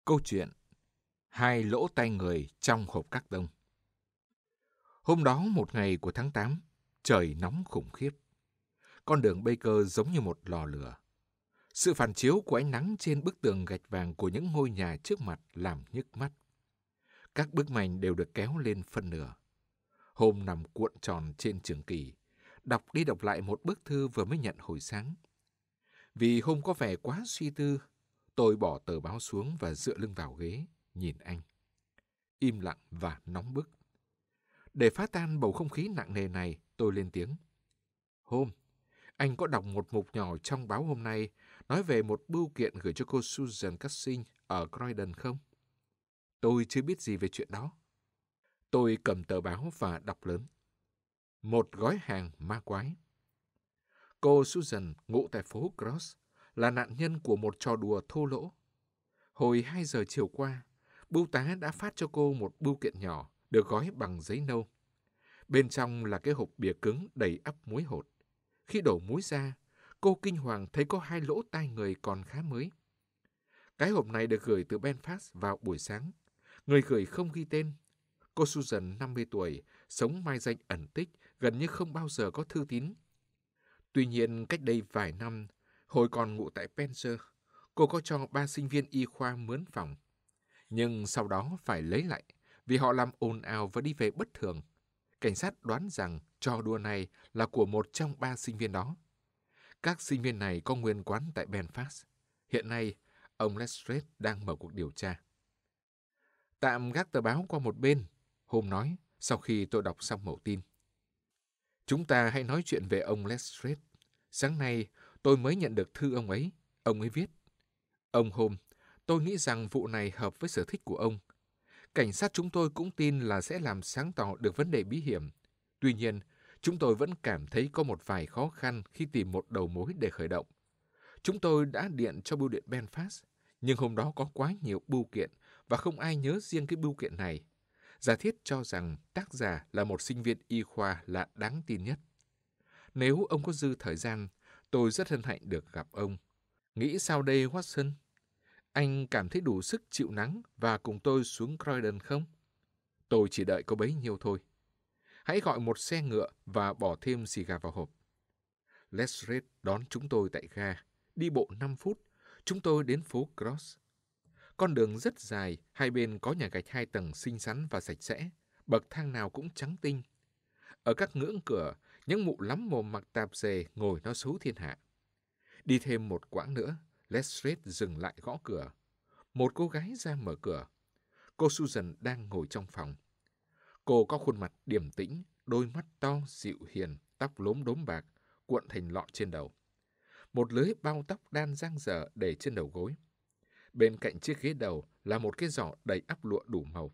Câu chuyện Hai lỗ tai người trong hộp cát tông. Hôm đó một ngày của tháng 8, trời nóng khủng khiếp. Con đường Baker giống như một lò lửa. Sự phản chiếu của ánh nắng trên bức tường gạch vàng của những ngôi nhà trước mặt làm nhức mắt. Các bức mảnh đều được kéo lên phân nửa. Hôm nằm cuộn tròn trên trường kỳ, đọc đi đọc lại một bức thư vừa mới nhận hồi sáng. Vì hôm có vẻ quá suy tư, tôi bỏ tờ báo xuống và dựa lưng vào ghế, nhìn anh. Im lặng và nóng bức. Để phá tan bầu không khí nặng nề này, tôi lên tiếng. Hôm, anh có đọc một mục nhỏ trong báo hôm nay nói về một bưu kiện gửi cho cô Susan Cushing ở Croydon không? Tôi chưa biết gì về chuyện đó. Tôi cầm tờ báo và đọc lớn. Một gói hàng ma quái. Cô Susan, ngụ tại phố Cross, là nạn nhân của một trò đùa thô lỗ. Hồi 2 giờ chiều qua, bưu tá đã phát cho cô một bưu kiện nhỏ được gói bằng giấy nâu. Bên trong là cái hộp bìa cứng đầy ắp muối hột. Khi đổ muối ra, cô kinh hoàng thấy có 2 lỗ tai người còn khá mới. Cái hộp này được gửi từ Belfast vào buổi sáng. Người gửi không ghi tên. Cô Susan, 50 tuổi, sống mai danh ẩn tích, gần như không bao giờ có thư tín. Tuy nhiên, cách đây vài năm, hồi còn ngụ tại Spencer, cô có cho 3 sinh viên y khoa mướn phòng. Nhưng sau đó phải lấy lại vì họ làm ồn ào và đi về bất thường. Cảnh sát đoán rằng trò đùa này là của một trong 3 sinh viên đó. Các sinh viên này có nguyên quán tại Belfast. Hiện nay, ông Lestrade đang mở cuộc điều tra. Tạm gác tờ báo qua một bên, Holmes nói sau khi tôi đọc xong mẩu tin. Chúng ta hãy nói chuyện về ông Lestrade. Sáng nay, tôi mới nhận được thư ông ấy. Ông ấy viết. Ông Holmes, tôi nghĩ rằng vụ này hợp với sở thích của ông. Cảnh sát chúng tôi cũng tin là sẽ làm sáng tỏ được vấn đề bí hiểm. Tuy nhiên, chúng tôi vẫn cảm thấy có một vài khó khăn khi tìm một đầu mối để khởi động. Chúng tôi đã điện cho bưu điện Belfast, nhưng hôm đó có quá nhiều bưu kiện và không ai nhớ riêng cái bưu kiện này. Giả thiết cho rằng tác giả là một sinh viên y khoa là đáng tin nhất. Nếu ông có dư thời gian, tôi rất hân hạnh được gặp ông. Nghĩ sao đây, Watson? Anh cảm thấy đủ sức chịu nắng và cùng tôi xuống Croydon không? Tôi chỉ đợi có bấy nhiêu thôi. Hãy gọi một xe ngựa và bỏ thêm xì gà vào hộp. Lestrade đón chúng tôi tại ga. Đi bộ 5 phút, chúng tôi đến phố Cross. Con đường rất dài, hai bên có nhà gạch 2 tầng xinh xắn và sạch sẽ, bậc thang nào cũng trắng tinh. Ở các ngưỡng cửa, những mụ lắm mồm mặc tạp dề ngồi nói xấu thiên hạ. Đi thêm một quãng nữa, Lestrade dừng lại gõ cửa. Một cô gái ra mở cửa. Cô Susan đang ngồi trong phòng. Cô có khuôn mặt điềm tĩnh, đôi mắt to, dịu hiền, tóc lốm đốm bạc, cuộn thành lọn trên đầu. Một lưới bao tóc đan dang dở để trên đầu gối. Bên cạnh chiếc ghế đầu là một cái giỏ đầy ắp lụa đủ màu.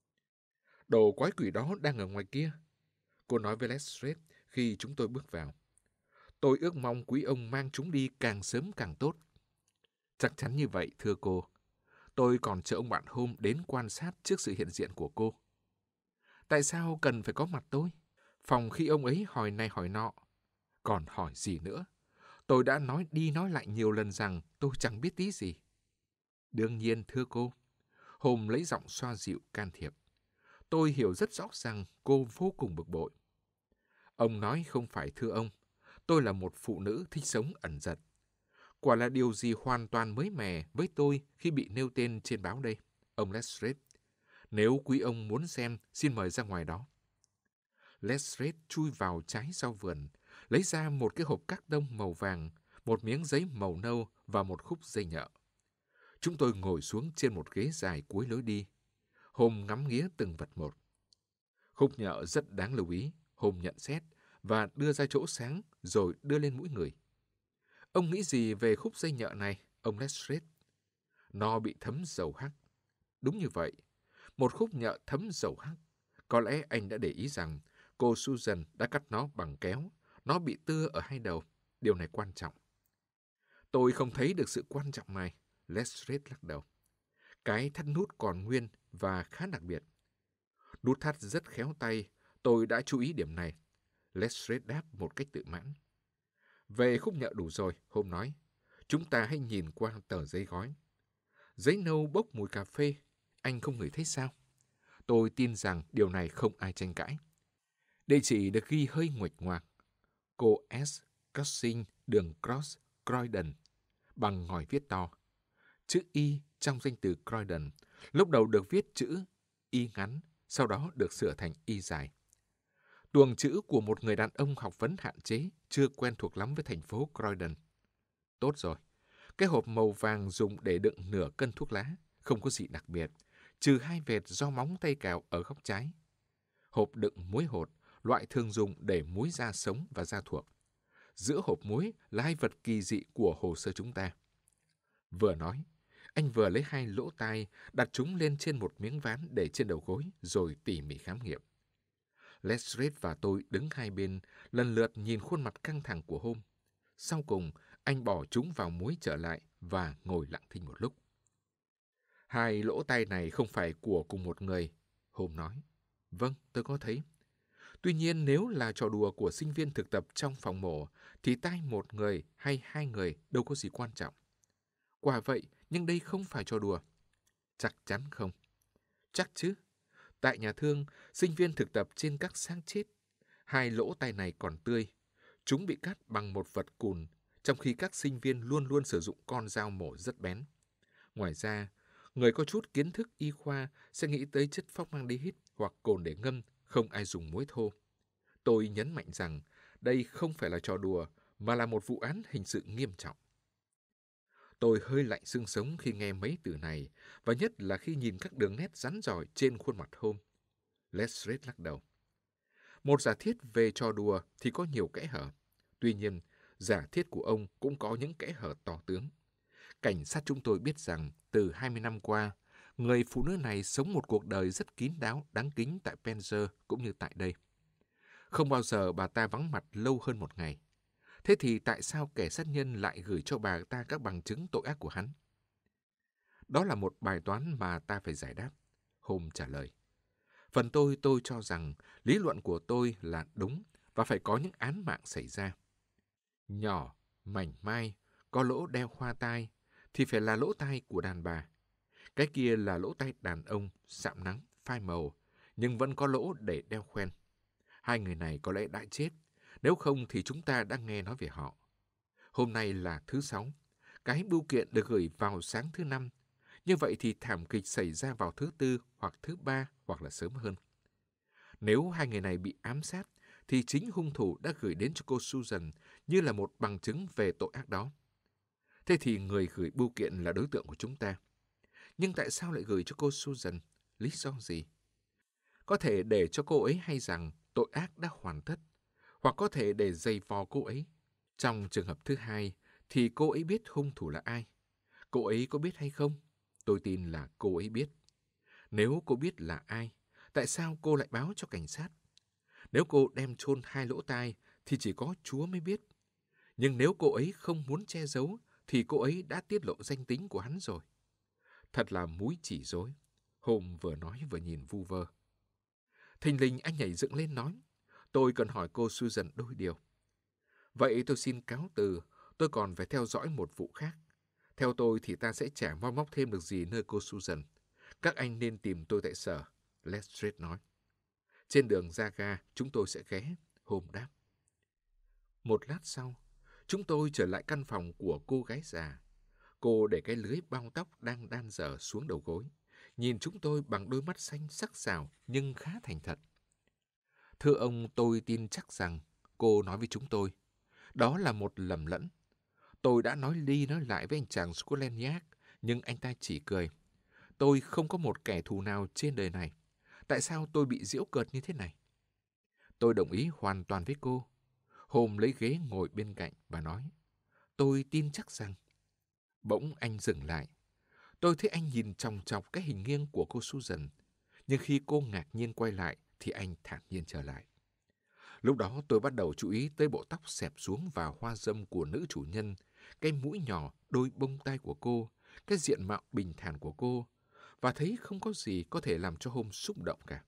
Đồ quái quỷ đó đang ở ngoài kia, cô nói với Lestrade khi chúng tôi bước vào. Tôi ước mong quý ông mang chúng đi càng sớm càng tốt. Chắc chắn như vậy, thưa cô. Tôi còn chờ ông bạn Holmes đến quan sát trước sự hiện diện của cô. Tại sao cần phải có mặt tôi? Phòng khi ông ấy hỏi này hỏi nọ. Còn hỏi gì nữa? Tôi đã nói đi nói lại nhiều lần rằng tôi chẳng biết tí gì. Đương nhiên, thưa cô. Holmes lấy giọng xoa dịu can thiệp. Tôi hiểu rất rõ rằng cô vô cùng bực bội. Ông nói không phải, thưa ông. Tôi là một phụ nữ thích sống ẩn dật. Quả là điều gì hoàn toàn mới mẻ với tôi khi bị nêu tên trên báo đây, ông Lestrade. Nếu quý ông muốn xem, xin mời ra ngoài đó. Lestrade chui vào trái sau vườn, lấy ra một cái hộp cát tông màu vàng, một miếng giấy màu nâu và một khúc dây nhợ. Chúng tôi ngồi xuống trên một ghế dài cuối lối đi. Holmes ngắm nghía từng vật một. Khúc nhợ rất đáng lưu ý, Holmes nhận xét, và đưa ra chỗ sáng rồi đưa lên mũi người. Ông nghĩ gì về khúc dây nhợ này, ông Lestrade? Nó bị thấm dầu hắc. Đúng như vậy, một khúc nhợ thấm dầu hắc. Có lẽ anh đã để ý rằng cô Susan đã cắt nó bằng kéo. Nó bị tưa ở hai đầu. Điều này quan trọng. Tôi không thấy được sự quan trọng này, Lestrade lắc đầu. Cái thắt nút còn nguyên và khá đặc biệt. Nút thắt rất khéo tay, tôi đã chú ý điểm này. Lestrade đáp một cách tự mãn. Về khúc nhợ đủ rồi, Holmes nói. Chúng ta hãy nhìn qua tờ giấy gói. Giấy nâu bốc mùi cà phê, anh không ngửi thấy sao? Tôi tin rằng điều này không ai tranh cãi. Địa chỉ được ghi hơi nguệch ngoạc. Cô S. Cushing, đường Cross, Croydon, bằng ngòi viết to. Chữ Y trong danh từ Croydon lúc đầu được viết chữ Y ngắn, sau đó được sửa thành Y dài. Tuồng chữ của một người đàn ông học vấn hạn chế, chưa quen thuộc lắm với thành phố Croydon. Tốt rồi, cái hộp màu vàng dùng để đựng nửa cân thuốc lá, không có gì đặc biệt, trừ 2 vệt do móng tay cào ở góc trái. Hộp đựng muối hột, loại thường dùng để muối da sống và da thuộc. Giữa hộp muối là 2 vật kỳ dị của hồ sơ chúng ta. Vừa nói, anh vừa lấy 2 lỗ tai, đặt chúng lên trên một miếng ván để trên đầu gối, rồi tỉ mỉ khám nghiệm. Lestrade và tôi đứng hai bên, lần lượt nhìn khuôn mặt căng thẳng của Holmes. Sau cùng, anh bỏ chúng vào muối trở lại và ngồi lặng thinh một lúc. 2 lỗ tai này không phải của cùng một người, Holmes nói. Vâng, tôi có thấy. Tuy nhiên, nếu là trò đùa của sinh viên thực tập trong phòng mổ, thì tai một người hay 2 người đâu có gì quan trọng. Quả vậy, nhưng đây không phải trò đùa. Chắc chắn không. Chắc chứ. Tại nhà thương, sinh viên thực tập trên các xác chết. 2 lỗ tai này còn tươi. Chúng bị cắt bằng một vật cùn, trong khi các sinh viên luôn luôn sử dụng con dao mổ rất bén. Ngoài ra, người có chút kiến thức y khoa sẽ nghĩ tới chất formaldehyde hoặc cồn để ngâm, không ai dùng muối thô. Tôi nhấn mạnh rằng đây không phải là trò đùa, mà là một vụ án hình sự nghiêm trọng. Tôi hơi lạnh xương sống khi nghe mấy từ này, và nhất là khi nhìn các đường nét rắn rỏi trên khuôn mặt Holmes. Lestrade lắc đầu. Một giả thiết về trò đùa thì có nhiều kẽ hở. Tuy nhiên, giả thiết của ông cũng có những kẽ hở to tướng. Cảnh sát chúng tôi biết rằng từ 20 năm qua, người phụ nữ này sống một cuộc đời rất kín đáo, đáng kính tại Penzer cũng như tại đây. Không bao giờ bà ta vắng mặt lâu hơn một ngày. Thế thì tại sao kẻ sát nhân lại gửi cho bà ta các bằng chứng tội ác của hắn? Đó là một bài toán mà ta phải giải đáp, Holmes trả lời. Phần tôi cho rằng lý luận của tôi là đúng và phải có những án mạng xảy ra. Nhỏ, mảnh mai, có lỗ đeo hoa tai thì phải là lỗ tai của đàn bà. Cái kia là lỗ tai đàn ông, sạm nắng, phai màu, nhưng vẫn có lỗ để đeo khoen. 2 người này có lẽ đã chết, nếu không thì chúng ta đã nghe nói về họ. Hôm nay là thứ Sáu, cái bưu kiện được gửi vào sáng thứ Năm. Như vậy thì thảm kịch xảy ra vào thứ Tư hoặc thứ Ba hoặc là sớm hơn. Nếu 2 người này bị ám sát, thì chính hung thủ đã gửi đến cho cô Susan như là một bằng chứng về tội ác đó. Thế thì người gửi bưu kiện là đối tượng của chúng ta. Nhưng tại sao lại gửi cho cô Susan? Lý do gì? Có thể để cho cô ấy hay rằng tội ác đã hoàn tất, hoặc có thể để giày vò cô ấy. Trong trường hợp thứ hai, thì cô ấy biết hung thủ là ai. Cô ấy có biết hay không? Tôi tin là cô ấy biết. Nếu cô biết là ai, tại sao cô lại báo cho cảnh sát? Nếu cô đem chôn 2 lỗ tai, thì chỉ có Chúa mới biết. Nhưng nếu cô ấy không muốn che giấu, thì cô ấy đã tiết lộ danh tính của hắn rồi. Thật là múi chỉ rối. Holmes vừa nói vừa nhìn vu vơ. Thình lình anh nhảy dựng lên nói, tôi cần hỏi cô Susan đôi điều. Vậy tôi xin cáo từ, tôi còn phải theo dõi một vụ khác. Theo tôi thì ta sẽ chả moi móc thêm được gì nơi cô Susan. Các anh nên tìm tôi tại sở, Lestrade nói. Trên đường ra ga, chúng tôi sẽ ghé, Holmes đáp. Một lát sau, chúng tôi trở lại căn phòng của cô gái già. Cô để cái lưới bao tóc đang đan dở xuống đầu gối, nhìn chúng tôi bằng đôi mắt xanh sắc sảo nhưng khá thành thật. Thưa ông, tôi tin chắc rằng, cô nói với chúng tôi, đó là một lầm lẫn. Tôi đã nói đi nói lại với anh chàng Scotland nhưng anh ta chỉ cười. Tôi không có một kẻ thù nào trên đời này. Tại sao tôi bị giễu cợt như thế này? Tôi đồng ý hoàn toàn với cô. Holmes lấy ghế ngồi bên cạnh và nói, tôi tin chắc rằng. Bỗng anh dừng lại. Tôi thấy anh nhìn chòng chọc cái hình nghiêng của cô Susan, nhưng khi cô ngạc nhiên quay lại thì anh thản nhiên trở lại. Lúc đó tôi bắt đầu chú ý tới bộ tóc xẹp xuống vào hoa râm của nữ chủ nhân, cái mũi nhỏ, đôi bông tai của cô, cái diện mạo bình thản của cô, và thấy không có gì có thể làm cho Holmes xúc động cả.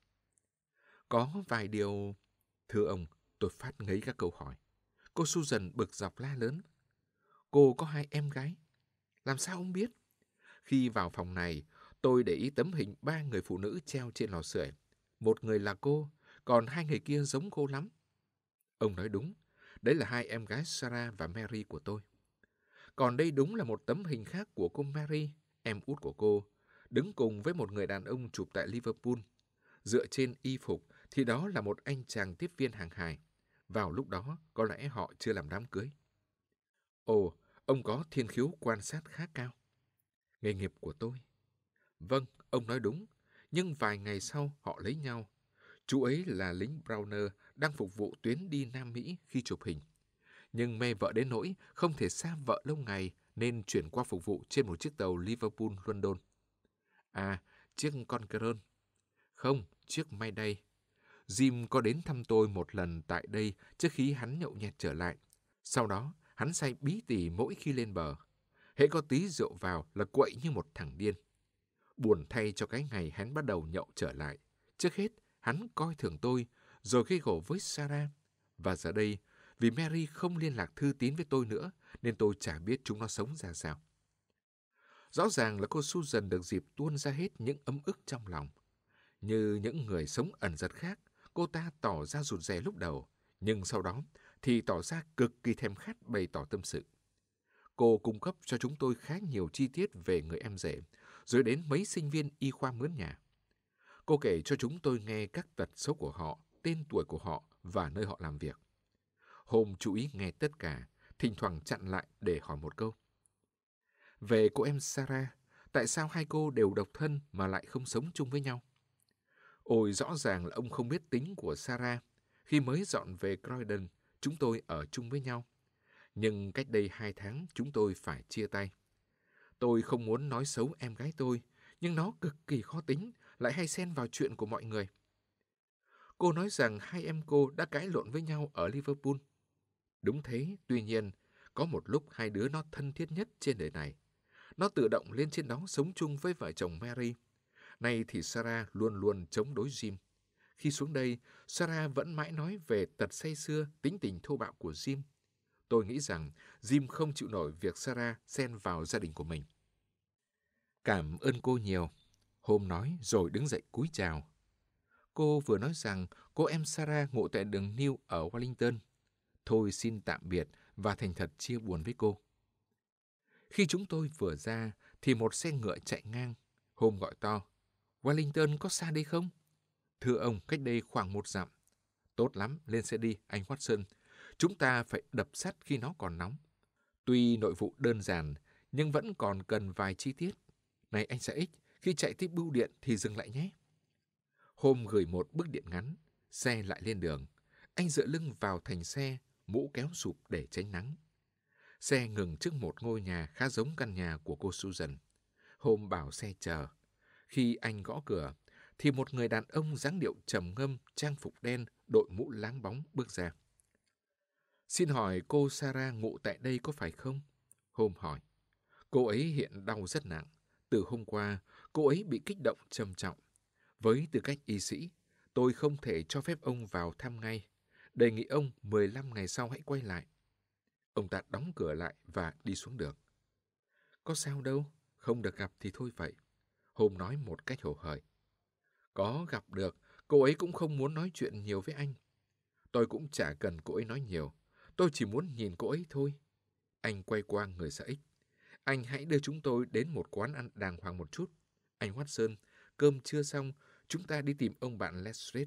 Có vài điều... Thưa ông, tôi phát ngấy các câu hỏi. Cô Susan bực dọc la lớn. Cô có 2 em gái. Làm sao ông biết? Khi vào phòng này, tôi để ý tấm hình 3 người phụ nữ treo trên lò sưởi. Một người là cô, còn 2 người kia giống cô lắm. Ông nói đúng, đấy là 2 em gái Sarah và Mary của tôi. Còn đây đúng là một tấm hình khác của cô Mary, em út của cô, đứng cùng với một người đàn ông chụp tại Liverpool. Dựa trên y phục thì đó là một anh chàng tiếp viên hàng hải. Vào lúc đó, có lẽ họ chưa làm đám cưới. Ồ, ông có thiên khiếu quan sát khá cao. Nghề nghiệp của tôi. Vâng, ông nói đúng. Nhưng vài ngày sau họ lấy nhau. Chú ấy là lính Browner đang phục vụ tuyến đi Nam Mỹ khi chụp hình. Nhưng mê vợ đến nỗi không thể xa vợ lâu ngày nên chuyển qua phục vụ trên một chiếc tàu Liverpool-London. À, chiếc Conqueror. Không, chiếc Mayday. Jim có đến thăm tôi một lần tại đây trước khi hắn nhậu nhẹt trở lại. Sau đó, hắn say bí tỉ mỗi khi lên bờ. Hễ có tí rượu vào là quậy như một thằng điên. Buồn thay cho cái ngày hắn bắt đầu nhậu trở lại. Trước hết, hắn coi thường tôi, rồi gây gổ với Sarah. Và giờ đây, vì Mary không liên lạc thư tín với tôi nữa, nên tôi chả biết chúng nó sống ra sao. Rõ ràng là cô Susan được dịp tuôn ra hết những ấm ức trong lòng. Như những người sống ẩn giật khác, cô ta tỏ ra rụt rè lúc đầu, nhưng sau đó thì tỏ ra cực kỳ thèm khát bày tỏ tâm sự. Cô cung cấp cho chúng tôi khá nhiều chi tiết về người em rể, rồi đến mấy sinh viên y khoa mướn nhà. Cô kể cho chúng tôi nghe các tật xấu của họ, tên tuổi của họ và nơi họ làm việc. Hôm chú ý nghe tất cả, thỉnh thoảng chặn lại để hỏi một câu. Về cô em Sarah, tại sao 2 cô đều độc thân mà lại không sống chung với nhau? Ôi, rõ ràng là ông không biết tính của Sarah. Khi mới dọn về Croydon, chúng tôi ở chung với nhau. Nhưng cách đây 2 tháng chúng tôi phải chia tay. Tôi không muốn nói xấu em gái tôi, nhưng nó cực kỳ khó tính, lại hay xen vào chuyện của mọi người. Cô nói rằng 2 em cô đã cãi lộn với nhau ở Liverpool. Đúng thế, tuy nhiên, có một lúc 2 đứa nó thân thiết nhất trên đời này. Nó tự động lên trên đó sống chung với vợ chồng Mary. Nay thì Sarah luôn luôn chống đối Jim. Khi xuống đây, Sarah vẫn mãi nói về tật say sưa, tính tình thô bạo của Jim. Tôi nghĩ rằng Jim không chịu nổi việc Sarah xen vào gia đình của mình. Cảm ơn cô nhiều. Hôm nói rồi đứng dậy cúi chào. Cô vừa nói rằng cô em Sarah ngụ tại đường New ở Wellington. Thôi xin tạm biệt và thành thật chia buồn với cô. Khi chúng tôi vừa ra thì một xe ngựa chạy ngang. Hôm gọi to. Wellington có xa đây không? Thưa ông, cách đây khoảng 1 dặm. Tốt lắm, lên xe đi, anh Watson. Chúng ta phải đập sắt khi nó còn nóng. Tuy nội vụ đơn giản, nhưng vẫn còn cần vài chi tiết. Này anh xã X, khi chạy tới bưu điện thì dừng lại nhé. Hôm gửi một bức điện ngắn, xe lại lên đường. Anh dựa lưng vào thành xe, mũ kéo sụp để tránh nắng. Xe ngừng trước một ngôi nhà khá giống căn nhà của cô Susan. Hôm bảo xe chờ. Khi anh gõ cửa, thì một người đàn ông dáng điệu trầm ngâm, trang phục đen, đội mũ láng bóng bước ra. Xin hỏi cô Sarah ngụ tại đây có phải không? Hôm hỏi. Cô ấy hiện đau rất nặng. Từ hôm qua, cô ấy bị kích động trầm trọng. Với tư cách y sĩ, tôi không thể cho phép ông vào thăm ngay. Đề nghị ông 15 ngày sau hãy quay lại. Ông ta đóng cửa lại và đi xuống đường. Có sao đâu, không được gặp thì thôi vậy. Hôm nói một cách hồ hởi. Có gặp được, cô ấy cũng không muốn nói chuyện nhiều với anh. Tôi cũng chả cần cô ấy nói nhiều. Tôi chỉ muốn nhìn cô ấy thôi. Anh quay qua người xã X. Anh hãy đưa chúng tôi đến một quán ăn đàng hoàng một chút. Anh Watson, cơm chưa xong, chúng ta đi tìm ông bạn Lestrade.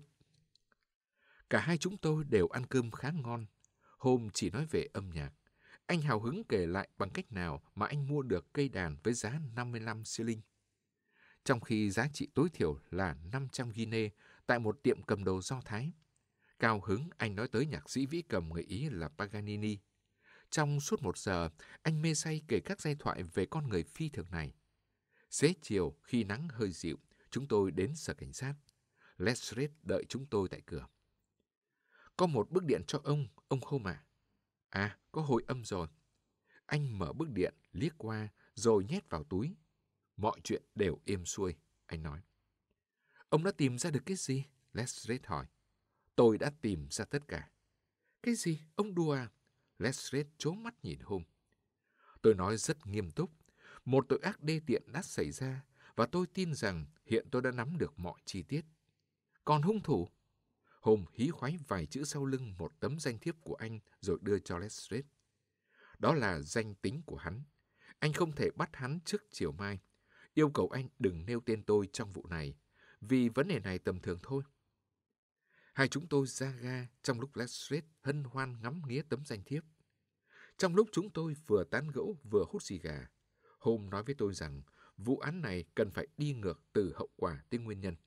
Cả hai chúng tôi đều ăn cơm khá ngon. Hôm chỉ nói về âm nhạc. Anh hào hứng kể lại bằng cách nào mà anh mua được cây đàn với giá 55 shilling. Trong khi giá trị tối thiểu là 500 guinea tại một tiệm cầm đồ Do Thái. Cao hứng anh nói tới nhạc sĩ vĩ cầm người Ý là Paganini. Trong suốt 1 giờ, anh mê say kể các giai thoại về con người phi thường này. Xế chiều, khi nắng hơi dịu, chúng tôi đến sở cảnh sát. Lestrade đợi chúng tôi tại cửa. Có một bức điện cho ông không à? À, có hồi âm rồi. Anh mở bức điện, liếc qua, rồi nhét vào túi. Mọi chuyện đều êm xuôi, anh nói. Ông đã tìm ra được cái gì? Lestrade hỏi. Tôi đã tìm ra tất cả. Cái gì? Ông đùa à? Lestrade trố mắt nhìn Holmes. Tôi nói rất nghiêm túc. Một tội ác đê tiện đã xảy ra và tôi tin rằng hiện tôi đã nắm được mọi chi tiết. Còn hung thủ? Holmes hí khoái vài chữ sau lưng một tấm danh thiếp của anh rồi đưa cho Lestrade. Đó là danh tính của hắn. Anh không thể bắt hắn trước chiều mai. Yêu cầu anh đừng nêu tên tôi trong vụ này, vì vấn đề này tầm thường thôi. Hai chúng tôi ra ga trong lúc Lestrade hân hoan ngắm nghía tấm danh thiếp. Trong lúc chúng tôi vừa tán gẫu vừa hút xì gà, Holmes nói với tôi rằng vụ án này cần phải đi ngược từ hậu quả tới nguyên nhân.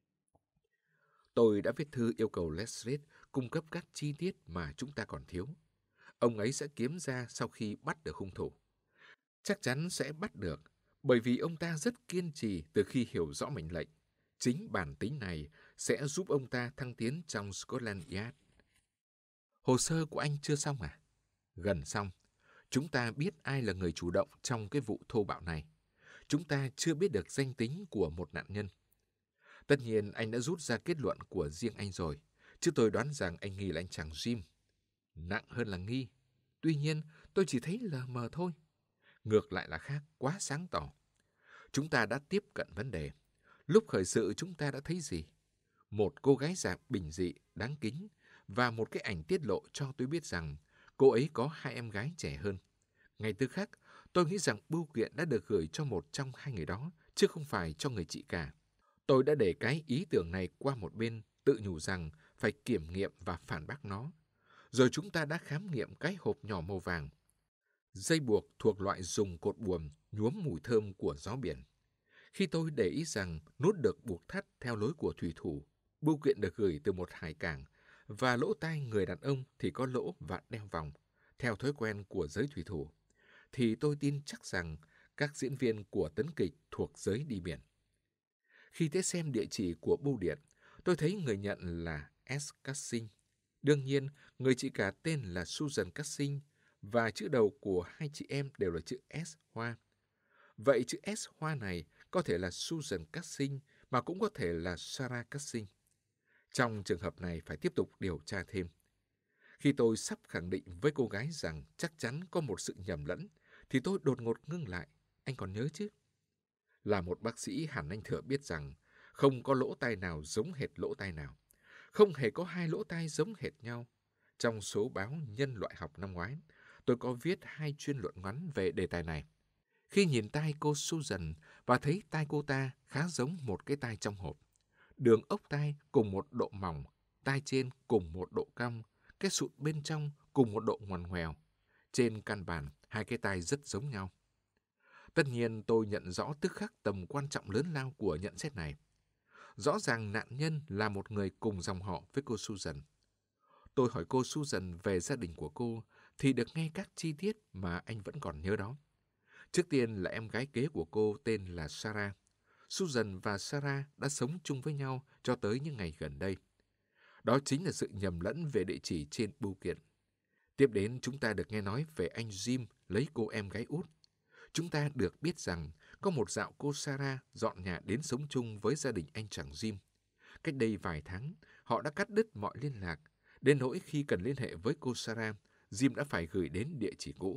Tôi đã viết thư yêu cầu Lestrade cung cấp các chi tiết mà chúng ta còn thiếu. Ông ấy sẽ kiếm ra sau khi bắt được hung thủ. Chắc chắn sẽ bắt được, bởi vì ông ta rất kiên trì từ khi hiểu rõ mệnh lệnh. Chính bản tính này sẽ giúp ông ta thăng tiến trong Scotland Yard. Hồ sơ của anh chưa xong à? Gần xong. Chúng ta biết ai là người chủ động trong cái vụ thô bạo này. Chúng ta chưa biết được danh tính của một nạn nhân. Tất nhiên anh đã rút ra kết luận của riêng anh rồi, chứ tôi đoán rằng anh nghi là anh chàng Jim. Nặng hơn là nghi. Tuy nhiên, tôi chỉ thấy lờ mờ thôi. Ngược lại là khác, quá sáng tỏ. Chúng ta đã tiếp cận vấn đề. Lúc khởi sự chúng ta đã thấy gì? Một cô gái già bình dị, đáng kính, và một cái ảnh tiết lộ cho tôi biết rằng cô ấy có hai em gái trẻ hơn. Ngay tức khắc, tôi nghĩ rằng bưu kiện đã được gửi cho một trong hai người đó, chứ không phải cho người chị cả. Tôi đã để cái ý tưởng này qua một bên, tự nhủ rằng phải kiểm nghiệm và phản bác nó. Rồi chúng ta đã khám nghiệm cái hộp nhỏ màu vàng. Dây buộc thuộc loại dùng cột buồm nhuốm mùi thơm của gió biển. Khi tôi để ý rằng nút được buộc thắt theo lối của thủy thủ, bưu kiện được gửi từ một hải cảng, và lỗ tai người đàn ông thì có lỗ và đeo vòng, theo thói quen của giới thủy thủ, thì tôi tin chắc rằng các diễn viên của tấn kịch thuộc giới đi biển. Khi tới xem địa chỉ của bưu điện, tôi thấy người nhận là S. Cushing. Đương nhiên, người chị cả tên là Susan Cushing, và chữ đầu của hai chị em đều là chữ S hoa. Vậy chữ S hoa này có thể là Susan Cushing, mà cũng có thể là Sarah Cushing. Trong trường hợp này phải tiếp tục điều tra thêm. Khi tôi sắp khẳng định với cô gái rằng chắc chắn có một sự nhầm lẫn, thì tôi đột ngột ngưng lại. Anh còn nhớ chứ? Là một bác sĩ hẳn anh thừa biết rằng không có lỗ tai nào giống hệt lỗ tai nào. Không hề có hai lỗ tai giống hệt nhau. Trong số báo Nhân loại học năm ngoái, tôi có viết hai chuyên luận ngắn về đề tài này. Khi nhìn tai cô Susan và thấy tai cô ta khá giống một cái tai trong hộp. Đường ốc tai cùng một độ mỏng, tai trên cùng một độ cong, cái sụn bên trong cùng một độ ngoằn ngoèo. Trên căn bản, hai cái tai rất giống nhau. Tất nhiên tôi nhận rõ tức khắc tầm quan trọng lớn lao của nhận xét này. Rõ ràng nạn nhân là một người cùng dòng họ với cô Susan. Tôi hỏi cô Susan về gia đình của cô thì được nghe các chi tiết mà anh vẫn còn nhớ đó. Trước tiên là em gái kế của cô tên là Sarah. Susan và Sarah đã sống chung với nhau cho tới những ngày gần đây. Đó chính là sự nhầm lẫn về địa chỉ trên bưu kiện. Tiếp đến chúng ta được nghe nói về anh Jim lấy cô em gái út. Chúng ta được biết rằng có một dạo cô Sarah dọn nhà đến sống chung với gia đình anh chàng Jim. Cách đây vài tháng, họ đã cắt đứt mọi liên lạc, đến nỗi khi cần liên hệ với cô Sarah, Jim đã phải gửi đến địa chỉ cũ.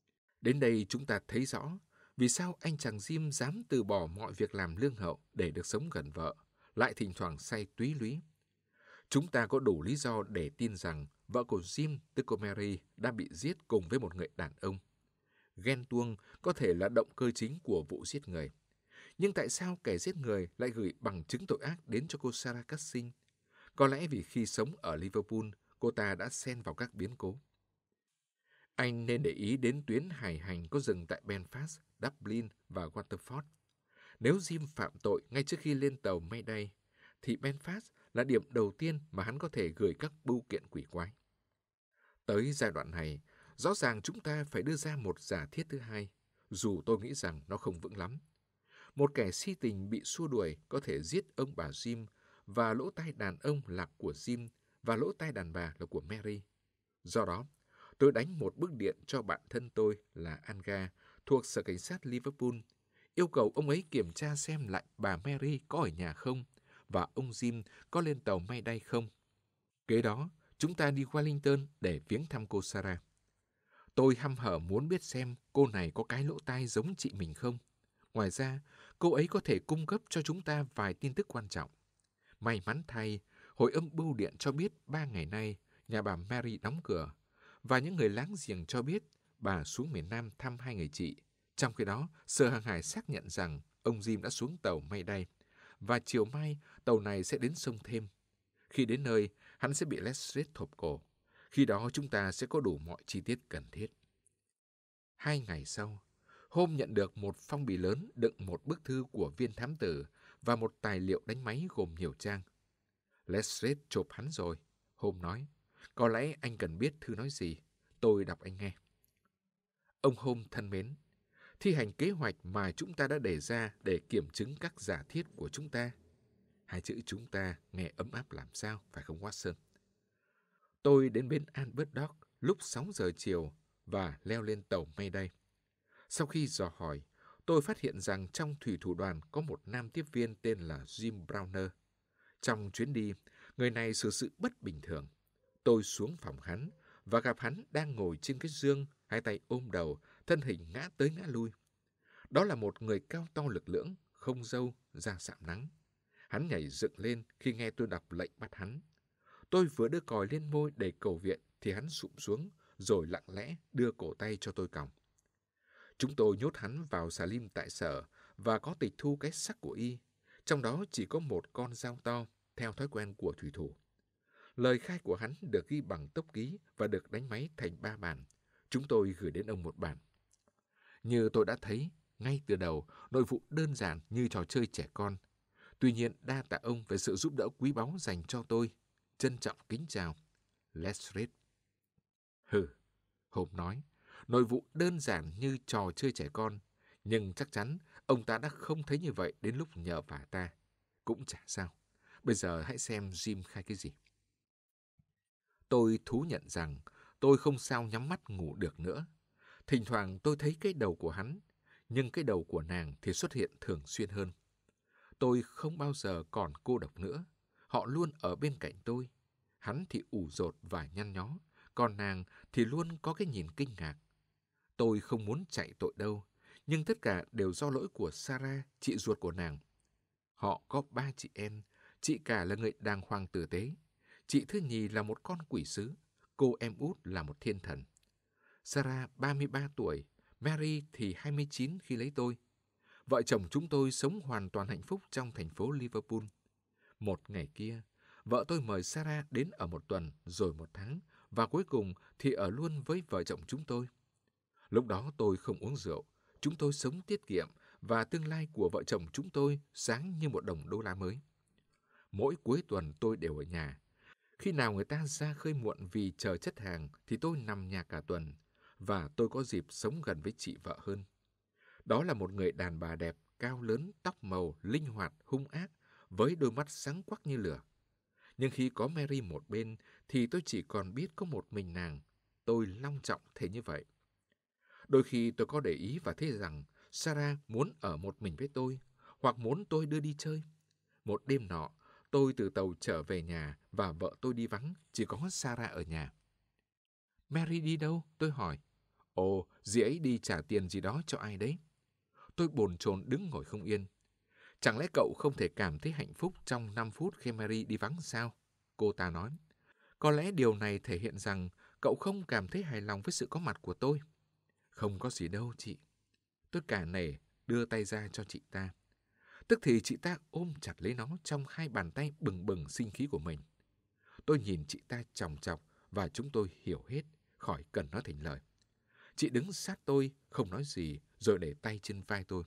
Đến đây chúng ta thấy rõ vì sao anh chàng Jim dám từ bỏ mọi việc làm lương hậu để được sống gần vợ, lại thỉnh thoảng say túy lúy. Chúng ta có đủ lý do để tin rằng vợ của Jim, tức cô Mary, đã bị giết cùng với một người đàn ông. Ghen tuông có thể là động cơ chính của vụ giết người. Nhưng tại sao kẻ giết người lại gửi bằng chứng tội ác đến cho cô Sarah Cushing? Có lẽ vì khi sống ở Liverpool, cô ta đã xen vào các biến cố. Anh nên để ý đến tuyến hải hành có dừng tại Belfast, Dublin và Waterford. Nếu Jim phạm tội ngay trước khi lên tàu Mayday, thì Belfast là điểm đầu tiên mà hắn có thể gửi các bưu kiện quỷ quái. Tới giai đoạn này, rõ ràng chúng ta phải đưa ra một giả thiết thứ hai, dù tôi nghĩ rằng nó không vững lắm. Một kẻ si tình bị xua đuổi có thể giết ông bà Jim, và lỗ tai đàn ông là của Jim, và lỗ tai đàn bà là của Mary. Do đó, tôi đánh một bức điện cho bạn thân tôi là Anga, thuộc Sở Cảnh sát Liverpool, yêu cầu ông ấy kiểm tra xem lại bà Mary có ở nhà không, và ông Jim có lên tàu Mayday không. Kế đó, chúng ta đi Wellington để viếng thăm cô Sarah. Tôi hăm hở muốn biết xem cô này có cái lỗ tai giống chị mình không. Ngoài ra, cô ấy có thể cung cấp cho chúng ta vài tin tức quan trọng. May mắn thay, hội âm bưu điện cho biết 3 ngày nay nhà bà Mary đóng cửa, và những người láng giềng cho biết bà xuống miền Nam thăm hai người chị. Trong khi đó, Sở Hàng hải xác nhận rằng ông Jim đã xuống tàu Mayday, và chiều mai tàu này sẽ đến sông Thêm. Khi đến nơi, hắn sẽ bị Lestrade thộp cổ. Khi đó chúng ta sẽ có đủ mọi chi tiết cần thiết. 2 ngày sau, Holmes nhận được một phong bì lớn đựng một bức thư của viên thám tử và một tài liệu đánh máy gồm nhiều trang. Lestrade chộp hắn rồi, Holmes nói. Có lẽ anh cần biết thư nói gì. Tôi đọc anh nghe. Ông Holmes thân mến, thi hành kế hoạch mà chúng ta đã đề ra để kiểm chứng các giả thiết của chúng ta. Hai chữ chúng ta nghe ấm áp làm sao, phải không Watson? Tôi đến bến Albert Dock lúc 6 giờ chiều và leo lên tàu Mayday. Sau khi dò hỏi, tôi phát hiện rằng trong thủy thủ đoàn có một nam tiếp viên tên là Jim Browner. Trong chuyến đi, người này xử sự bất bình thường. Tôi xuống phòng hắn và gặp hắn đang ngồi trên cái giường, hai tay ôm đầu, thân hình ngã tới ngã lui. Đó là một người cao to lực lưỡng, không râu, da sạm nắng. Hắn nhảy dựng lên khi nghe tôi đọc lệnh bắt hắn. Tôi vừa đưa còi lên môi để cầu viện thì hắn sụp xuống, rồi lặng lẽ đưa cổ tay cho tôi còng. Chúng tôi nhốt hắn vào xà lim tại sở và có tịch thu cái xác của y. Trong đó chỉ có một con dao to, theo thói quen của thủy thủ. Lời khai của hắn được ghi bằng tốc ký và được đánh máy thành 3 bản. Chúng tôi gửi đến ông một bản. Như tôi đã thấy, ngay từ đầu, nội vụ đơn giản như trò chơi trẻ con. Tuy nhiên, đa tạ ông về sự giúp đỡ quý báu dành cho tôi. Trân trọng kính chào. Lestrade. Hừ, Holmes nói, nội vụ đơn giản như trò chơi trẻ con, nhưng chắc chắn ông ta đã không thấy như vậy đến lúc nhờ vả ta. Cũng chả sao. Bây giờ hãy xem Jim khai cái gì. Tôi thú nhận rằng tôi không sao nhắm mắt ngủ được nữa. Thỉnh thoảng tôi thấy cái đầu của hắn, nhưng cái đầu của nàng thì xuất hiện thường xuyên hơn. Tôi không bao giờ còn cô độc nữa. Họ luôn ở bên cạnh tôi. Hắn thì ủ rột và nhăn nhó, còn nàng thì luôn có cái nhìn kinh ngạc. Tôi không muốn chạy tội đâu, nhưng tất cả đều do lỗi của Sarah, chị ruột của nàng. Họ có 3 chị em, chị cả là người đàng hoàng tử tế. Chị thứ nhì là một con quỷ sứ, cô em út là một thiên thần. Sarah 33 tuổi, Mary thì 29 khi lấy tôi. Vợ chồng chúng tôi sống hoàn toàn hạnh phúc trong thành phố Liverpool. Một ngày kia, vợ tôi mời Sarah đến ở một tuần, rồi 1 tháng, và cuối cùng thì ở luôn với vợ chồng chúng tôi. Lúc đó tôi không uống rượu, chúng tôi sống tiết kiệm, và tương lai của vợ chồng chúng tôi sáng như một đồng đô la mới. Mỗi cuối tuần tôi đều ở nhà. Khi nào người ta ra khơi muộn vì chờ chất hàng thì tôi nằm nhà cả tuần, và tôi có dịp sống gần với chị vợ hơn. Đó là một người đàn bà đẹp, cao lớn, tóc màu, linh hoạt, hung ác, với đôi mắt sáng quắc như lửa. Nhưng khi có Mary một bên, thì tôi chỉ còn biết có một mình nàng. Tôi long trọng thế như vậy. Đôi khi tôi có để ý và thấy rằng Sarah muốn ở một mình với tôi, hoặc muốn tôi đưa đi chơi. Một đêm nọ, tôi từ tàu trở về nhà và vợ tôi đi vắng, chỉ có Sarah ở nhà. Mary đi đâu? Tôi hỏi. Ồ, dì ấy đi trả tiền gì đó cho ai đấy. Tôi bồn chồn đứng ngồi không yên. Chẳng lẽ cậu không thể cảm thấy hạnh phúc trong 5 phút khi Mary đi vắng sao? Cô ta nói. Có lẽ điều này thể hiện rằng cậu không cảm thấy hài lòng với sự có mặt của tôi. Không có gì đâu, chị. Tôi cả nể đưa tay ra cho chị ta. Tức thì chị ta ôm chặt lấy nó trong 2 bàn tay bừng bừng sinh khí của mình. Tôi nhìn chị ta chòng chọc và chúng tôi hiểu hết, khỏi cần nói thành lời. Chị đứng sát tôi, không nói gì, rồi để tay trên vai tôi.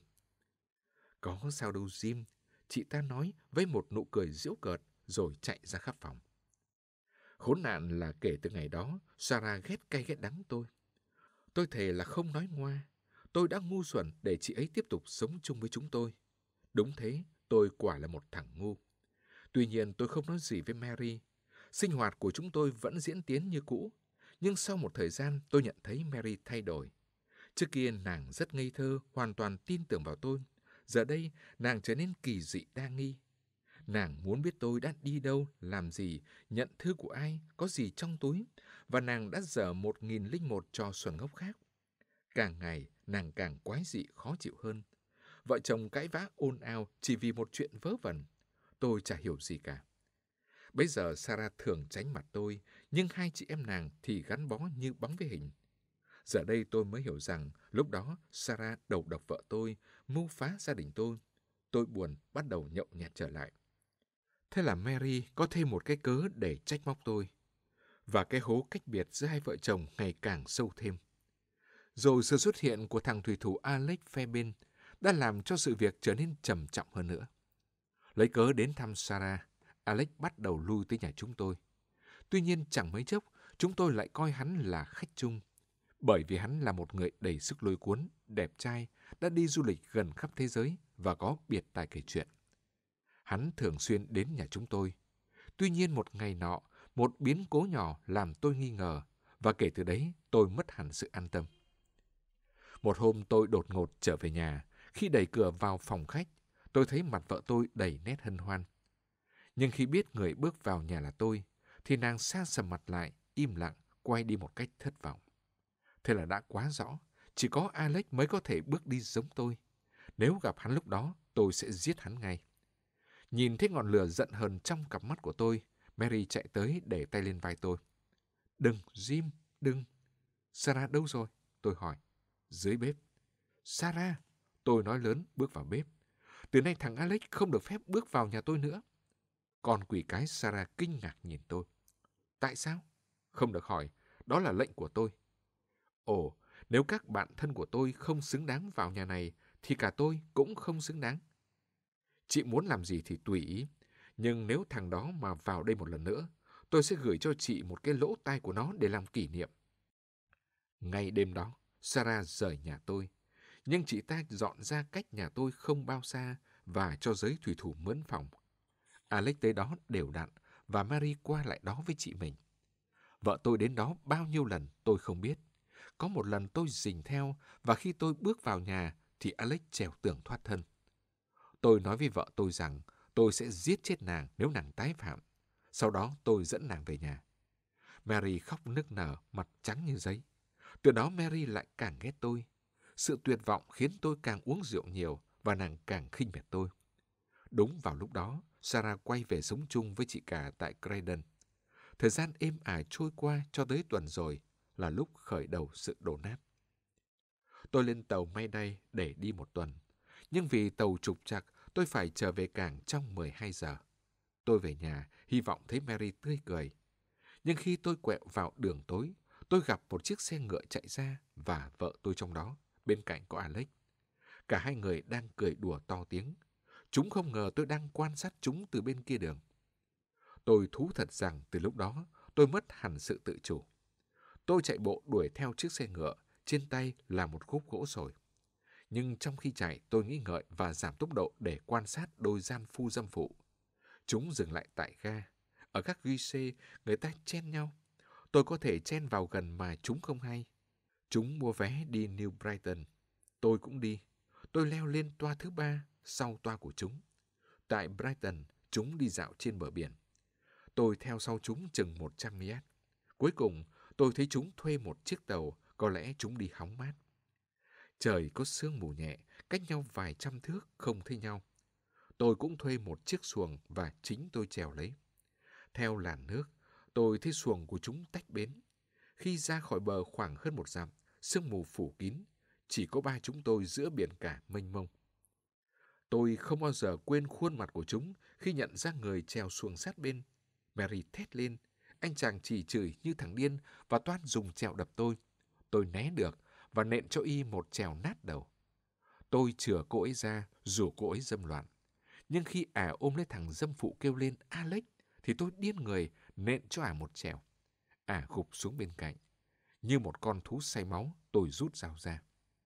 Có sao đâu Jim, chị ta nói với một nụ cười giễu cợt, rồi chạy ra khắp phòng. Khốn nạn là kể từ ngày đó, Sarah ghét cay ghét đắng tôi. Tôi thề là không nói ngoa. Tôi đã ngu xuẩn để chị ấy tiếp tục sống chung với chúng tôi. Đúng thế, tôi quả là một thằng ngu. Tuy nhiên tôi không nói gì với Mary. Sinh hoạt của chúng tôi vẫn diễn tiến như cũ. Nhưng sau một thời gian tôi nhận thấy Mary thay đổi. Trước kia nàng rất ngây thơ, hoàn toàn tin tưởng vào tôi. Giờ đây nàng trở nên kỳ dị đa nghi. Nàng muốn biết tôi đã đi đâu, làm gì, nhận thư của ai, có gì trong túi, và nàng đã dở 1001 trò xuẩn ngốc khác. Càng ngày, nàng càng quái dị khó chịu hơn. Vợ chồng cãi vã ồn ào chỉ vì một chuyện vớ vẩn. Tôi chả hiểu gì cả. Bây giờ Sarah thường tránh mặt tôi, nhưng hai chị em nàng thì gắn bó như bóng với hình. Giờ đây tôi mới hiểu rằng lúc đó Sarah đầu độc vợ tôi, mưu phá gia đình tôi. Tôi buồn bắt đầu nhậu nhẹt trở lại. Thế là Mary có thêm một cái cớ để trách móc tôi. Và cái hố cách biệt giữa hai vợ chồng ngày càng sâu thêm. Rồi sự xuất hiện của thằng thủy thủ Alex Fairbairn đã làm cho sự việc trở nên trầm trọng hơn nữa. Lấy cớ đến thăm Sarah, Alex bắt đầu lui tới nhà chúng tôi. Tuy nhiên chẳng mấy chốc, chúng tôi lại coi hắn là khách chung. Bởi vì hắn là một người đầy sức lôi cuốn, đẹp trai, đã đi du lịch gần khắp thế giới và có biệt tài kể chuyện. Hắn thường xuyên đến nhà chúng tôi. Tuy nhiên một ngày nọ, một biến cố nhỏ làm tôi nghi ngờ, và kể từ đấy tôi mất hẳn sự an tâm. Một hôm tôi đột ngột trở về nhà, khi đẩy cửa vào phòng khách, tôi thấy mặt vợ tôi đầy nét hân hoan. Nhưng khi biết người bước vào nhà là tôi, thì nàng sa sầm mặt lại, im lặng, quay đi một cách thất vọng. Thế là đã quá rõ, chỉ có Alex mới có thể bước đi giống tôi. Nếu gặp hắn lúc đó, tôi sẽ giết hắn ngay. Nhìn thấy ngọn lửa giận hờn trong cặp mắt của tôi, Mary chạy tới để tay lên vai tôi. Đừng, Jim, đừng. Sarah đâu rồi? Tôi hỏi. Dưới bếp. Sarah, tôi nói lớn bước vào bếp. Từ nay thằng Alex không được phép bước vào nhà tôi nữa. Con quỷ cái Sarah kinh ngạc nhìn tôi. Tại sao? Không được hỏi, đó là lệnh của tôi. Ồ, nếu các bạn thân của tôi không xứng đáng vào nhà này, thì cả tôi cũng không xứng đáng. Chị muốn làm gì thì tùy ý, nhưng nếu thằng đó mà vào đây một lần nữa, tôi sẽ gửi cho chị một cái lỗ tai của nó để làm kỷ niệm. Ngay đêm đó, Sarah rời nhà tôi, nhưng chị ta dọn ra cách nhà tôi không bao xa và cho giới thủy thủ mướn phòng. Alex tới đó đều đặn và Mary qua lại đó với chị mình. Vợ tôi đến đó bao nhiêu lần tôi không biết. Có một lần tôi rình theo và khi tôi bước vào nhà thì Alex trèo tường thoát thân. Tôi nói với vợ tôi rằng tôi sẽ giết chết nàng nếu nàng tái phạm. Sau đó tôi dẫn nàng về nhà. Mary khóc nức nở, mặt trắng như giấy. Từ đó Mary lại càng ghét tôi. Sự tuyệt vọng khiến tôi càng uống rượu nhiều và nàng càng khinh miệt tôi. Đúng vào lúc đó, Sarah quay về sống chung với chị cả tại Croydon. Thời gian êm ả trôi qua cho tới tuần rồi là lúc khởi đầu sự đổ nát. Tôi lên tàu Mayday để đi một tuần. Nhưng vì tàu trục trặc, tôi phải trở về cảng trong 12 giờ. Tôi về nhà, hy vọng thấy Mary tươi cười. Nhưng khi tôi quẹo vào đường tối, tôi gặp một chiếc xe ngựa chạy ra và vợ tôi trong đó, bên cạnh có Alex. Cả hai người đang cười đùa to tiếng. Chúng không ngờ tôi đang quan sát chúng từ bên kia đường. Tôi thú thật rằng từ lúc đó, tôi mất hẳn sự tự chủ. Tôi chạy bộ đuổi theo chiếc xe ngựa, trên tay là một khúc gỗ sồi. Nhưng trong khi chạy, tôi nghĩ ngợi và giảm tốc độ để quan sát đôi gian phu dâm phụ. Chúng dừng lại tại ga. Ở các ghi xê, người ta chen nhau. Tôi có thể chen vào gần mà chúng không hay. Chúng mua vé đi New Brighton. Tôi cũng đi. Tôi leo lên toa thứ 3 sau toa của chúng. Tại Brighton, chúng đi dạo trên bờ biển. Tôi theo sau chúng chừng 100 mét. Cuối cùng, tôi thấy chúng thuê một chiếc tàu, có lẽ chúng đi hóng mát. Trời có sương mù nhẹ, cách nhau vài trăm thước không thấy nhau. Tôi cũng thuê một chiếc xuồng và chính tôi chèo lấy. Theo làn nước, tôi thấy xuồng của chúng tách bến. Khi ra khỏi bờ khoảng hơn 1 dặm, sương mù phủ kín, chỉ có ba chúng tôi giữa biển cả mênh mông. Tôi không bao giờ quên khuôn mặt của chúng khi nhận ra người chèo xuồng sát bên. Mary thét lên, anh chàng chỉ chửi như thằng điên và toan dùng chèo đập tôi. Tôi né được và nện cho y một chèo nát đầu. Tôi chừa cô ấy ra, rủ cô ấy dâm loạn. Nhưng khi ả ôm lấy thằng dâm phụ kêu lên Alex, thì tôi điên người nện cho ả một chèo. Ả gục xuống bên cạnh. Như một con thú say máu, tôi rút dao ra.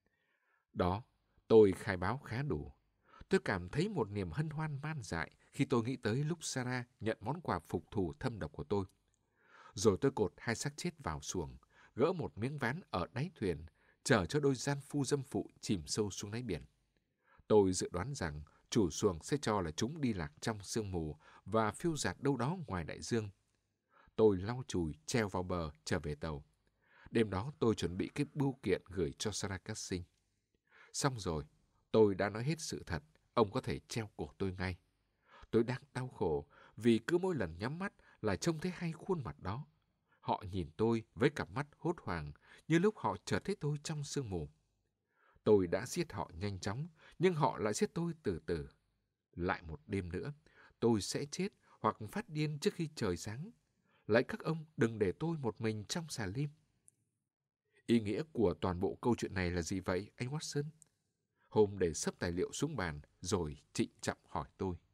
Đó, tôi khai báo khá đủ. Tôi cảm thấy một niềm hân hoan man dại khi tôi nghĩ tới lúc Sarah nhận món quà phục thù thâm độc của tôi. Rồi tôi cột hai xác chết vào xuồng, gỡ một miếng ván ở đáy thuyền, chở cho đôi gian phu dâm phụ chìm sâu xuống đáy biển. Tôi dự đoán rằng chủ xuồng sẽ cho là chúng đi lạc trong sương mù và phiêu dạt đâu đó ngoài đại dương. Tôi lau chùi, treo vào bờ, trở về tàu. Đêm đó tôi chuẩn bị cái bưu kiện gửi cho Sarakasin. Xong rồi, tôi đã nói hết sự thật, ông có thể treo cổ tôi ngay. Tôi đang đau khổ vì cứ mỗi lần nhắm mắt là trông thấy hai khuôn mặt đó. Họ nhìn tôi với cặp mắt hốt hoảng như lúc họ chợt thấy tôi trong sương mù. Tôi đã giết họ nhanh chóng, nhưng họ lại giết tôi từ từ. Lại một đêm nữa, tôi sẽ chết hoặc phát điên trước khi trời sáng. Lạy các ông đừng để tôi một mình trong xà lim. Ý nghĩa của toàn bộ câu chuyện này là gì vậy, anh Watson? Holmes để sấp tài liệu xuống bàn rồi trịnh trọng hỏi tôi.